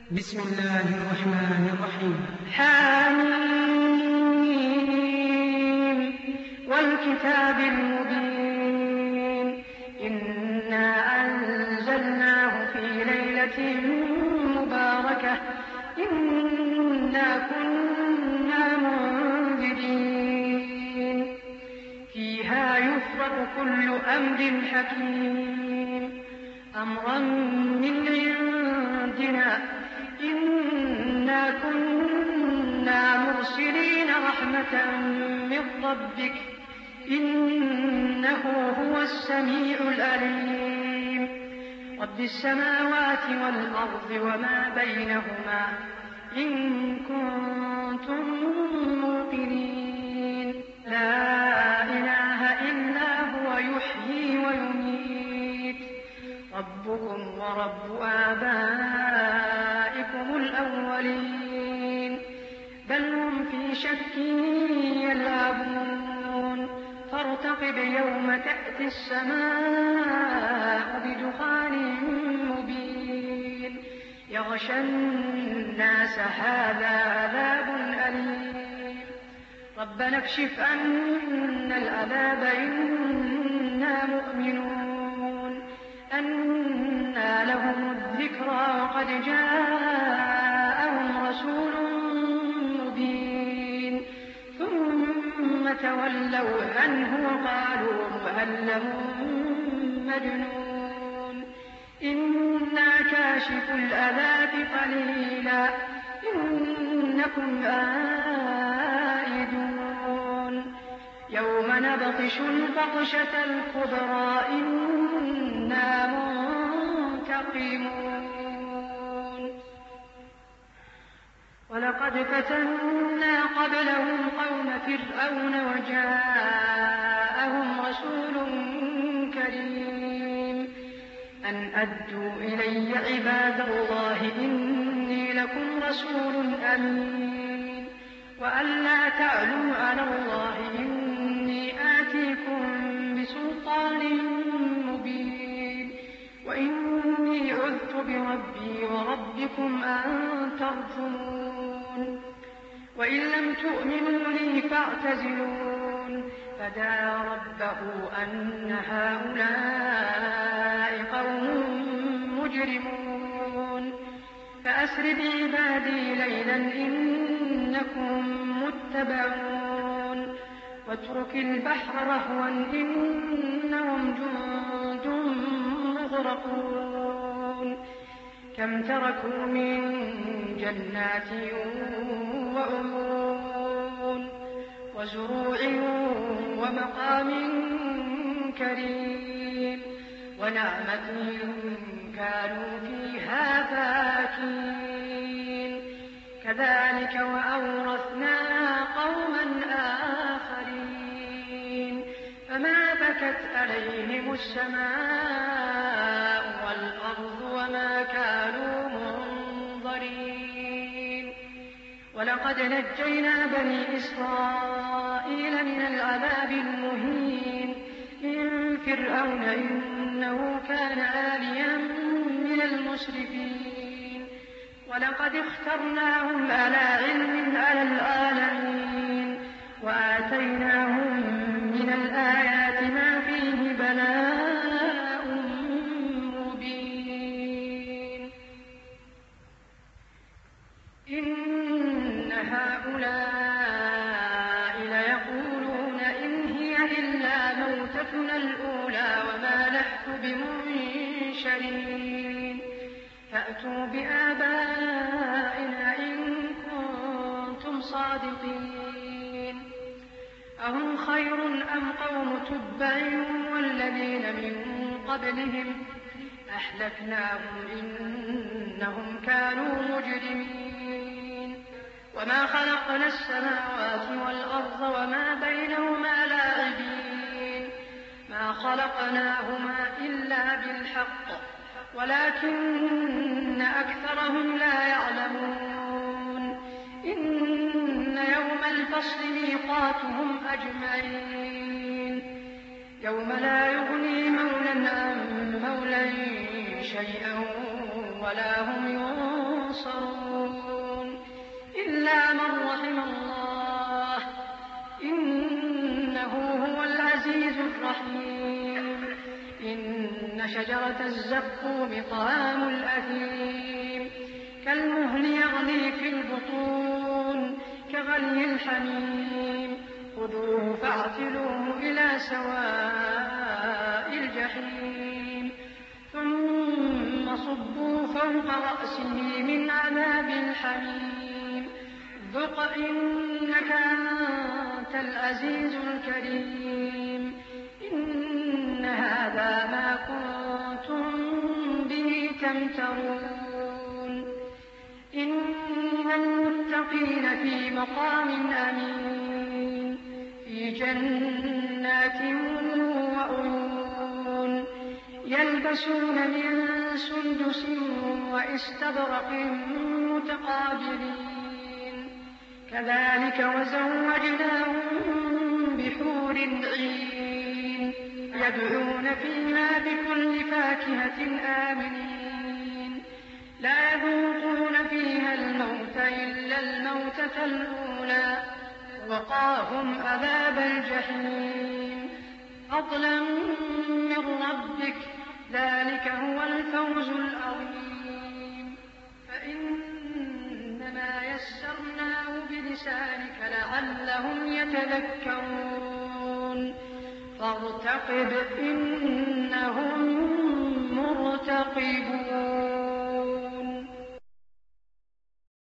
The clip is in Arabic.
بسم الله الرحمن الرحيم. حميم والكتاب المبين إنا أنزلناه في ليلة مباركة إنا كنا منذرين فيها يفرق كل أمر حكيم أمرا من عندنا إنا كنا مرسلين رحمة من ربك إنه هو السميع العليم رب السماوات والأرض وما بينهما إن كنتم موقنين لا إله إلا هو يحيي ويميت ربكم ورب آبائكم الأولين بل هم في شك يلعبون فارتقب يوم تأتي السماء بدخان مبين يغشى الناس هذا عذاب أليم ربنا اكشف عنا العذاب إنا مؤمنون أنى لهم الذكرى وقد جاءهم رسول مبين ثم تولوا عنه وقالوا مؤلم مجنون إنا كاشف العذاب قليلا إنكم عائدون يوم نبطش البطشة الكبرى إنا منتقمون ولقد فتنا قبلهم قوم فرعون وجاءهم رسول كريم أن أدوا إلي عباد الله إني لكم رسول أمين وأن لا تعلوا على الله إني آتيكم بسلطان مبين وإني عذت بربي وربكم أن ترجمون وإن لم تؤمنوا لي فاعتزلون فدعا ربه أن هؤلاء قوم مجرمون فأسر بعبادي ليلا إنكم متبعون واترك البحر رهوا إنهم جند مغرقون كم تركوا من جنات وعيون وزروع ومقام كريم ونعمة كانوا فيها فاكهين كذلك وأورثناها قوما آخرين فما بكت عليهم السماء والأرض وما كانوا منظرين ولقد نجينا بني إسرائيل من العذاب المهين من فرعون إنه كان عاليا من المسرفين ولقد اخترناهم على علم على العالمين وآتيناهم من الآيات ما فيه بلاء مبين إن هؤلاء ليقولون إن هي إلا موتتنا الأولى وما نحن بمنشرين فأتوا بآبائنا إن كنتم صادقين أهم خير أم قوم تبع والذين من قبلهم أهلكناهم إنهم كانوا مجرمين وما خلقنا السماوات والأرض وما بينهما لاعبين ما خلقناهما إلا بالحق ولكن أكثرهم لا يعلمون إن يوم الفصل ميقاتهم أجمعين يوم لا يغني مولى عن مولى شيئا ولا هم ينصرون شجرة الزقوم طعام الأثيم كالمهل يغلي في البطون كغلي الحميم خذوه فاعتلوه إلى سواء الجحيم ثم صبوا فوق رأسه من عذاب الحميم ذق إنك أنت العزيز الكريم إن هذا ما كنتم به تمترون إن المتقين في مقام أمين في جنات وعيون يلبسون من سندس واستبرق متقابلين كذلك وزوجناهم بحور عين يدعون فيها بكل فاكهة آمنين لا يذوقون فيها الموت إلا الموتة الأولى وقاهم عذاب الجحيم فضلا من ربك ذلك هو الفوز العظيم فإنما يسرناه بلسانك لعلهم يتذكرون فارتقب إنهم مرتقبون